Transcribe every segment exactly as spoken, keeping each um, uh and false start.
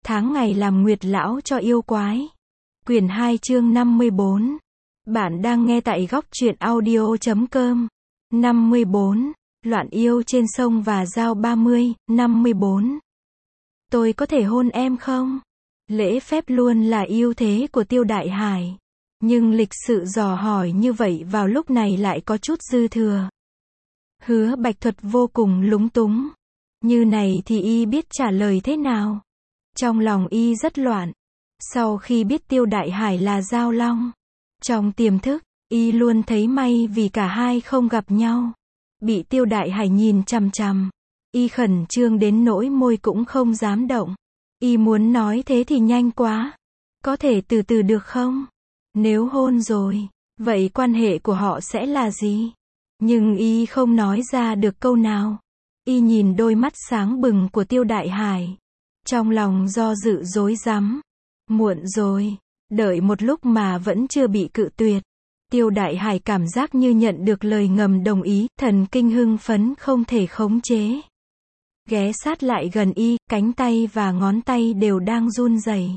tháng ngày làm nguyệt lão cho yêu quái. Quyển hai chương năm mươi bốn. Bạn đang nghe tại góc truyện audio chấm com. năm mươi bốn. Loạn yêu trên sông và dao ba mươi, năm mươi bốn. Tôi có thể hôn em không? Lễ phép luôn là ưu thế của Tiêu Đại Hải. Nhưng lịch sự dò hỏi như vậy vào lúc này lại có chút dư thừa. Hứa Bạch Thuật vô cùng lúng túng. Như này thì y biết trả lời thế nào? Trong lòng y rất loạn. Sau khi biết Tiêu Đại Hải là Giao Long, trong tiềm thức, y luôn thấy may vì cả hai không gặp nhau. Bị Tiêu Đại Hải nhìn chằm chằm, y khẩn trương đến nỗi môi cũng không dám động. Y muốn nói thế thì nhanh quá. Có thể từ từ được không? Nếu hôn rồi, vậy quan hệ của họ sẽ là gì? Nhưng y không nói ra được câu nào. Y nhìn đôi mắt sáng bừng của Tiêu Đại Hải, trong lòng do dự rối rắm. Muộn rồi, đợi một lúc mà vẫn chưa bị cự tuyệt. Tiêu Đại Hải cảm giác như nhận được lời ngầm đồng ý, thần kinh hưng phấn không thể khống chế. Ghé sát lại gần y, cánh tay và ngón tay đều đang run rẩy.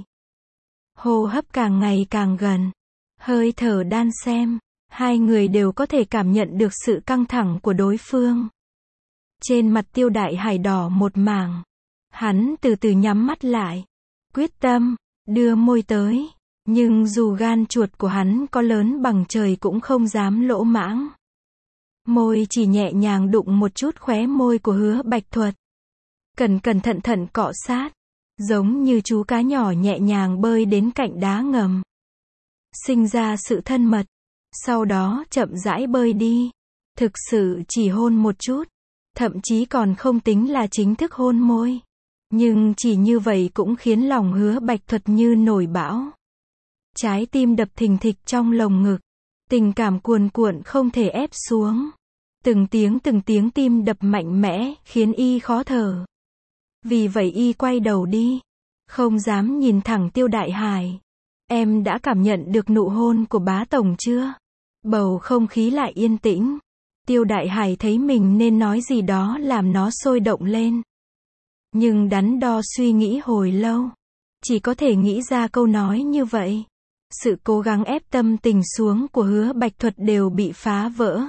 Hô hấp càng ngày càng gần, hơi thở đan xen, hai người đều có thể cảm nhận được sự căng thẳng của đối phương. Trên mặt Tiêu Đại Hải đỏ một mảng. Hắn từ từ nhắm mắt lại, quyết tâm đưa môi tới, nhưng dù gan chuột của hắn có lớn bằng trời cũng không dám lỗ mãng. Môi chỉ nhẹ nhàng đụng một chút khóe môi của Hứa Bạch Thuật. Cẩn cẩn thận thận cọ sát, giống như chú cá nhỏ nhẹ nhàng bơi đến cạnh đá ngầm. Sinh ra sự thân mật, sau đó chậm rãi bơi đi. Thực sự chỉ hôn một chút, thậm chí còn không tính là chính thức hôn môi. Nhưng chỉ như vậy cũng khiến lòng Hứa Bạch Thuật như nổi bão. Trái tim đập thình thịch trong lồng ngực, tình cảm cuồn cuộn không thể ép xuống. Từng tiếng từng tiếng tim đập mạnh mẽ, khiến y khó thở. Vì vậy y quay đầu đi, không dám nhìn thẳng Tiêu Đại Hải. Em đã cảm nhận được nụ hôn của bá tổng chưa? Bầu không khí lại yên tĩnh. Tiêu Đại Hải thấy mình nên nói gì đó làm nó sôi động lên. Nhưng đắn đo suy nghĩ hồi lâu, chỉ có thể nghĩ ra câu nói như vậy. Sự cố gắng ép tâm tình xuống của Hứa Bạch Thuật đều bị phá vỡ.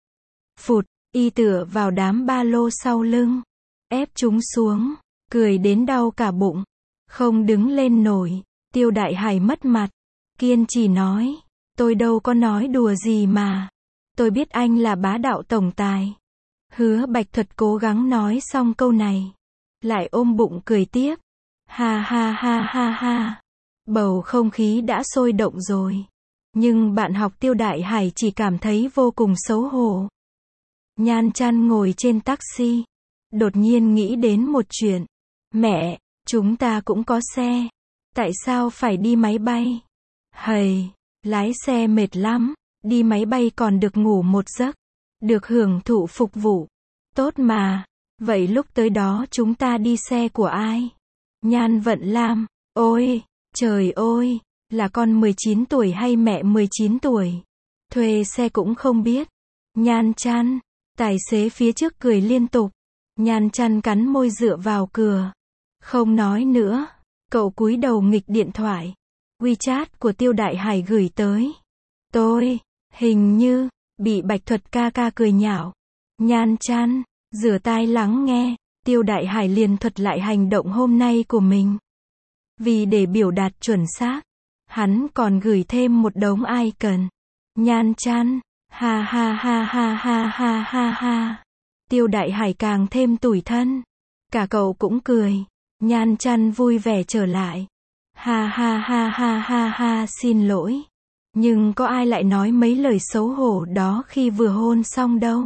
Phụt, y tựa vào đám ba lô sau lưng, ép chúng xuống, cười đến đau cả bụng, không đứng lên nổi. Tiêu Đại Hải mất mặt, kiên trì nói, tôi đâu có nói đùa gì mà. Tôi biết anh là bá đạo tổng tài. Hứa Bạch Thuật cố gắng nói xong câu này, lại ôm bụng cười tiếp. Ha ha ha ha ha. Bầu không khí đã sôi động rồi. Nhưng bạn học Tiêu Đại Hải chỉ cảm thấy vô cùng xấu hổ. Nhan Chăn ngồi trên taxi, đột nhiên nghĩ đến một chuyện. Mẹ, chúng ta cũng có xe. Tại sao phải đi máy bay? Hầy, lái xe mệt lắm. Đi máy bay còn được ngủ một giấc, được hưởng thụ phục vụ. Tốt mà. Vậy lúc tới đó chúng ta đi xe của ai? Nhan Vận Lam. Ôi, trời ơi, là con mười chín tuổi hay mẹ mười chín tuổi? Thuê xe cũng không biết. Nhan Chăn. Tài xế phía trước cười liên tục. Nhan Chăn cắn môi dựa vào cửa, không nói nữa. Cậu cúi đầu nghịch điện thoại. WeChat của Tiêu Đại Hải gửi tới. Tôi, hình như, bị Bạch Thuật ca ca cười nhạo. Nhan Chăn, rửa tai lắng nghe. Tiêu Đại Hải liền thuật lại hành động hôm nay của mình. Vì để biểu đạt chuẩn xác, hắn còn gửi thêm một đống icon. Nhan Chăn, ha ha ha ha ha ha ha ha. Tiêu Đại Hải càng thêm tủi thân. Cả cậu cũng cười. Nhan Chăn vui vẻ trở lại. Ha ha ha ha ha ha, xin lỗi. Nhưng có ai lại nói mấy lời xấu hổ đó khi vừa hôn xong đâu.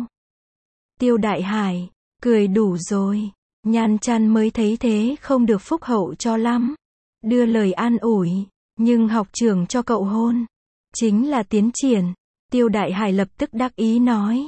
Tiêu Đại Hải, cười đủ rồi. Nhan Chăn mới thấy thế không được phúc hậu cho lắm. Đưa lời an ủi. Nhưng học trưởng cho cậu hôn, chính là tiến triển. Tiêu Đại Hải lập tức đắc ý nói.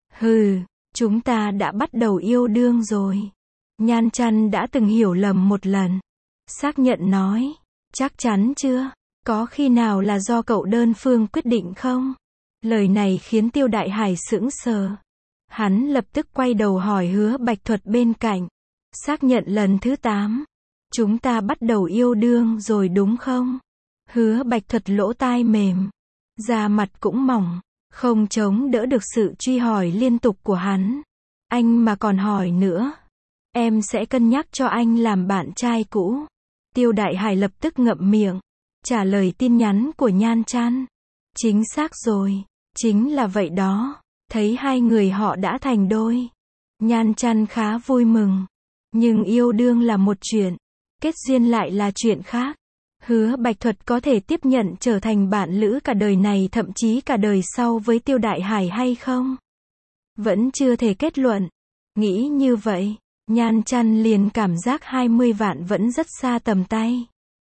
Hừ, chúng ta đã bắt đầu yêu đương rồi. Nhan Chăn đã từng hiểu lầm một lần. Xác nhận nói. Chắc chắn chưa? Có khi nào là do cậu đơn phương quyết định không? Lời này khiến Tiêu Đại Hải sững sờ. Hắn lập tức quay đầu hỏi Hứa Bạch Thuật bên cạnh. Xác nhận lần thứ tám. Chúng ta bắt đầu yêu đương rồi đúng không? Hứa Bạch Thuật lỗ tai mềm, da mặt cũng mỏng, không chống đỡ được sự truy hỏi liên tục của hắn. Anh mà còn hỏi nữa, em sẽ cân nhắc cho anh làm bạn trai cũ. Tiêu Đại Hải lập tức ngậm miệng, trả lời tin nhắn của Nhan Chan. Chính xác rồi, chính là vậy đó. Thấy hai người họ đã thành đôi, Nhan Chan khá vui mừng. Nhưng yêu đương là một chuyện, kết duyên lại là chuyện khác. Hứa Bạch Thuật có thể tiếp nhận trở thành bạn lữ cả đời này thậm chí cả đời sau với Tiêu Đại Hải hay không? Vẫn chưa thể kết luận. Nghĩ như vậy, Nhan Chan liền cảm giác hai mươi vạn vẫn rất xa tầm tay.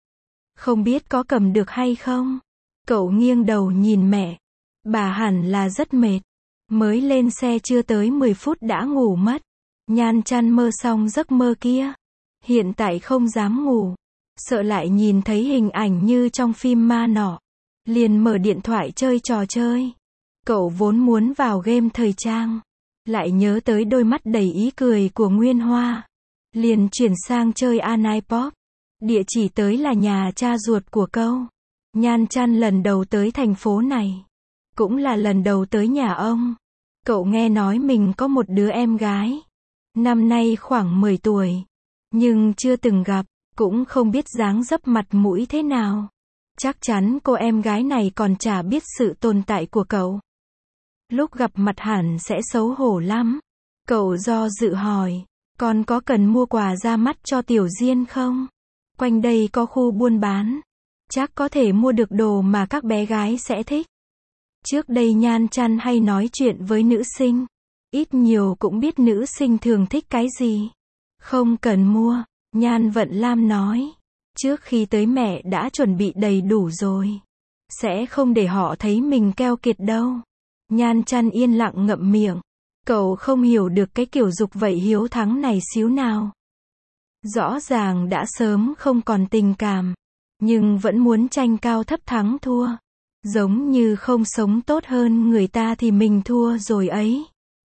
Không biết có cầm được hay không? Cậu nghiêng đầu nhìn mẹ. Bà hẳn là rất mệt. Mới lên xe chưa tới mười phút đã ngủ mất. Nhan Chan mơ xong giấc mơ kia. Hiện tại không dám ngủ. Sợ lại nhìn thấy hình ảnh như trong phim ma nọ. Liền mở điện thoại chơi trò chơi. Cậu vốn muốn vào game thời trang. Lại nhớ tới đôi mắt đầy ý cười của Nguyên Hoa. Liền chuyển sang chơi Anipop. Địa chỉ tới là nhà cha ruột của cậu. Nhan Chan lần đầu tới thành phố này. Cũng là lần đầu tới nhà ông. Cậu nghe nói mình có một đứa em gái. Năm nay khoảng mười tuổi. Nhưng chưa từng gặp. Cũng không biết dáng dấp mặt mũi thế nào. Chắc chắn cô em gái này còn chả biết sự tồn tại của cậu. Lúc gặp mặt hẳn sẽ xấu hổ lắm. Cậu do dự hỏi. Con có cần mua quà ra mắt cho Tiểu Diên không? Quanh đây có khu buôn bán. Chắc có thể mua được đồ mà các bé gái sẽ thích. Trước đây Nhan Chan hay nói chuyện với nữ sinh. Ít nhiều cũng biết nữ sinh thường thích cái gì. Không cần mua, Nhan Vận Lam nói. Trước khi tới mẹ đã chuẩn bị đầy đủ rồi. Sẽ không để họ thấy mình keo kiệt đâu. Nhan Chan yên lặng ngậm miệng. Cậu không hiểu được cái kiểu dục vậy hiếu thắng này xíu nào. Rõ ràng đã sớm không còn tình cảm. Nhưng vẫn muốn tranh cao thấp thắng thua. Giống như không sống tốt hơn người ta thì mình thua rồi ấy.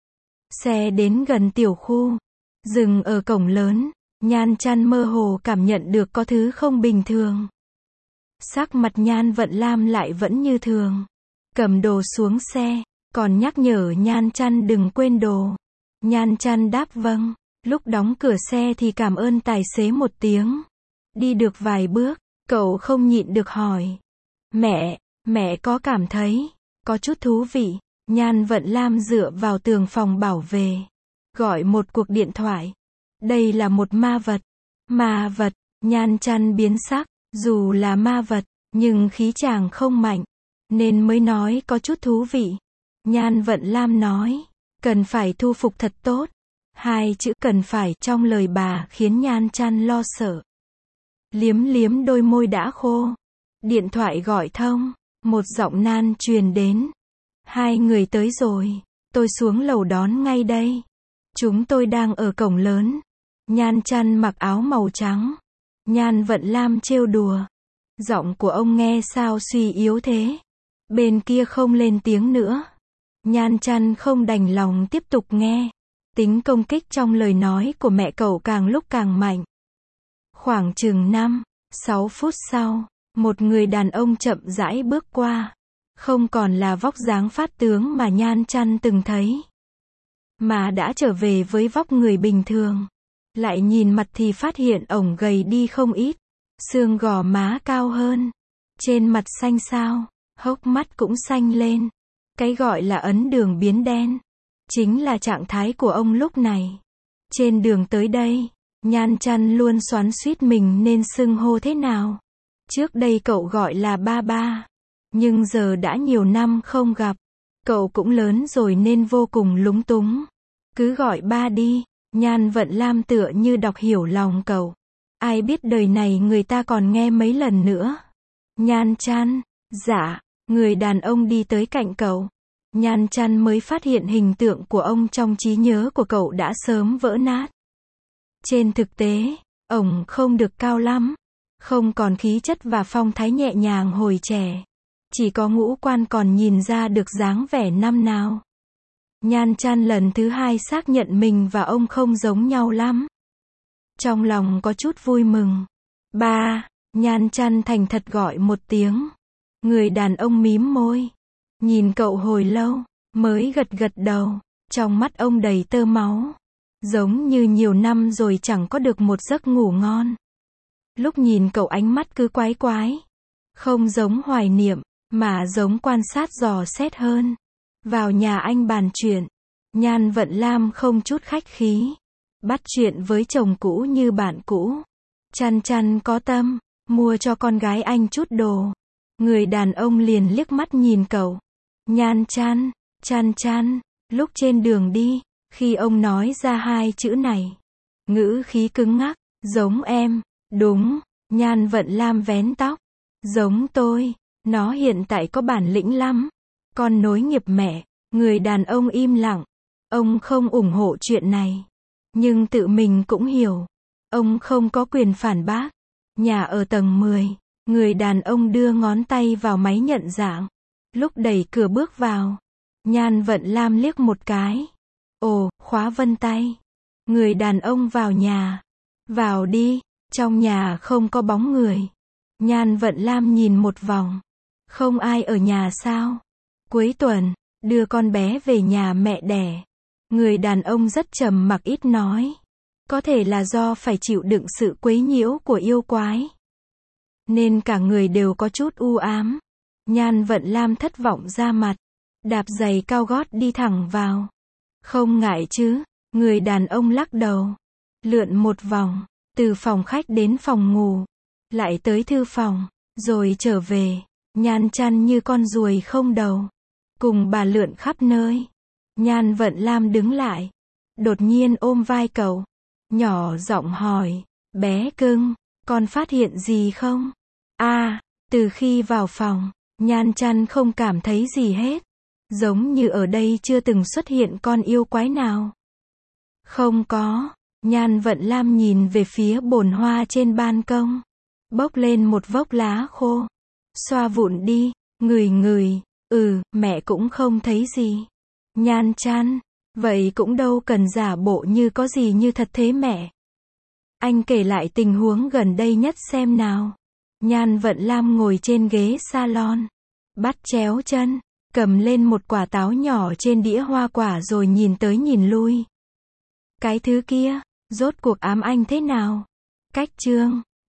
Xe đến gần tiểu khu. Dừng ở cổng lớn. Nhan Chan mơ hồ cảm nhận được có thứ không bình thường. Sắc mặt Nhan Vận Lam lại vẫn như thường. Cầm đồ xuống xe. Còn nhắc nhở Nhan Chan đừng quên đồ. Nhan Chan đáp vâng. Lúc đóng cửa xe thì cảm ơn tài xế một tiếng. Đi được vài bước, cậu không nhịn được hỏi. Mẹ, mẹ có cảm thấy có chút thú vị. Nhan Vận Lam dựa vào tường phòng bảo vệ. Gọi một cuộc điện thoại. Đây là một ma vật. Ma vật, Nhan Chan biến sắc. Dù là ma vật, nhưng khí chàng không mạnh. Nên mới nói có chút thú vị. Nhan Vận Lam nói. Cần phải thu phục thật tốt. Hai chữ cần phải trong lời bà khiến Nhan Chan lo sợ. Liếm liếm đôi môi đã khô. Điện thoại gọi thông. Một giọng nan truyền đến. Hai người tới rồi. Tôi xuống lầu đón ngay đây. Chúng tôi đang ở cổng lớn. Nhan Chan mặc áo màu trắng. Nhan Vận Lam trêu đùa. Giọng của ông nghe sao suy yếu thế. Bên kia không lên tiếng nữa. Nhan Chan không đành lòng tiếp tục nghe. Tính công kích trong lời nói của mẹ cậu càng lúc càng mạnh. Khoảng chừng năm, sáu phút sau, một người đàn ông chậm rãi bước qua. Không còn là vóc dáng phát tướng mà Nhan Chan từng thấy. Mà đã trở về với vóc người bình thường. Lại nhìn mặt thì phát hiện ổng gầy đi không ít. Xương gò má cao hơn. Trên mặt xanh xao, hốc mắt cũng xanh lên. Cái gọi là ấn đường biến đen. Chính là trạng thái của ông lúc này. Trên đường tới đây, Nhan Chan luôn xoắn xuýt mình nên xưng hô thế nào. Trước đây cậu gọi là ba ba. Nhưng giờ đã nhiều năm không gặp. Cậu cũng lớn rồi nên vô cùng lúng túng. Cứ gọi ba đi. Nhan Vận Lam tựa như đọc hiểu lòng cậu. Ai biết đời này người ta còn nghe mấy lần nữa. Nhan Chan. Dạ. Người đàn ông đi tới cạnh cậu. Nhan Chan mới phát hiện hình tượng của ông trong trí nhớ của cậu đã sớm vỡ nát. Trên thực tế, ổng không được cao lắm. Không còn khí chất và phong thái nhẹ nhàng hồi trẻ. Chỉ có ngũ quan còn nhìn ra được dáng vẻ năm nào. Nhan Chan lần thứ hai xác nhận mình và ông không giống nhau lắm. trong lòng có chút vui mừng. Ba, Nhan Chăn thành thật gọi một tiếng. Người đàn ông mím môi, nhìn cậu hồi lâu, mới gật gật đầu, trong mắt ông đầy tơ máu. Giống như nhiều năm rồi chẳng có được một giấc ngủ ngon. Lúc nhìn cậu ánh mắt cứ quái quái. Không giống hoài niệm, mà giống quan sát dò xét hơn. Vào nhà anh bàn chuyện. Nhan Vận Lam không chút khách khí. Bắt chuyện với chồng cũ như bạn cũ. Chăn Chăn có tâm, mua cho con gái anh chút đồ. Người đàn ông liền liếc mắt nhìn cậu. Nhan Chăn, Chăn Chăn, lúc trên đường đi, khi ông nói ra hai chữ này, ngữ khí cứng ngắc, giống em, đúng, Nhan Vận Lam vén tóc, giống tôi, nó hiện tại có bản lĩnh lắm, con nối nghiệp mẹ. Người đàn ông im lặng, ông không ủng hộ chuyện này, nhưng tự mình cũng hiểu, ông không có quyền phản bác. Nhà ở tầng mười, người đàn ông đưa ngón tay vào máy nhận dạng, lúc đẩy cửa bước vào, Nhan Vận Lam liếc một cái. Ồ, khóa vân tay. Người đàn ông vào nhà. Vào đi, trong nhà không có bóng người. Nhan Vận Lam nhìn một vòng. Không ai ở nhà sao? Cuối tuần, đưa con bé về nhà mẹ đẻ. Người đàn ông rất trầm mặc ít nói. Có thể là do phải chịu đựng sự quấy nhiễu của yêu quái, nên cả người đều có chút u ám. Nhan Vận Lam thất vọng ra mặt. Đạp giày cao gót đi thẳng vào. Không ngại chứ? Người đàn ông lắc đầu. Lượn một vòng, từ phòng khách đến phòng ngủ, lại tới thư phòng, rồi trở về. Nhan Chăn như con ruồi không đầu, cùng bà lượn khắp nơi. Nhan Vận Lam đứng lại, đột nhiên ôm vai cậu, nhỏ giọng hỏi, bé cưng, con phát hiện gì không? A, à, từ khi vào phòng, Nhan Chăn không cảm thấy gì hết. Giống như ở đây chưa từng xuất hiện con yêu quái nào. Không có. Nhan Vận Lam nhìn về phía bồn hoa trên ban công. Bốc lên một vốc lá khô. Xoa vụn đi, ngửi ngửi. Ừ, mẹ cũng không thấy gì. Nhan Chăn, vậy cũng đâu cần giả bộ như có gì như thật thế mẹ. Anh kể lại tình huống gần đây nhất xem nào. Nhan Vận Lam ngồi trên ghế salon, bắt chéo chân, cầm lên một quả táo nhỏ trên đĩa hoa quả rồi nhìn tới nhìn lui. Cái thứ kia, rốt cuộc ám anh thế nào? Cách chương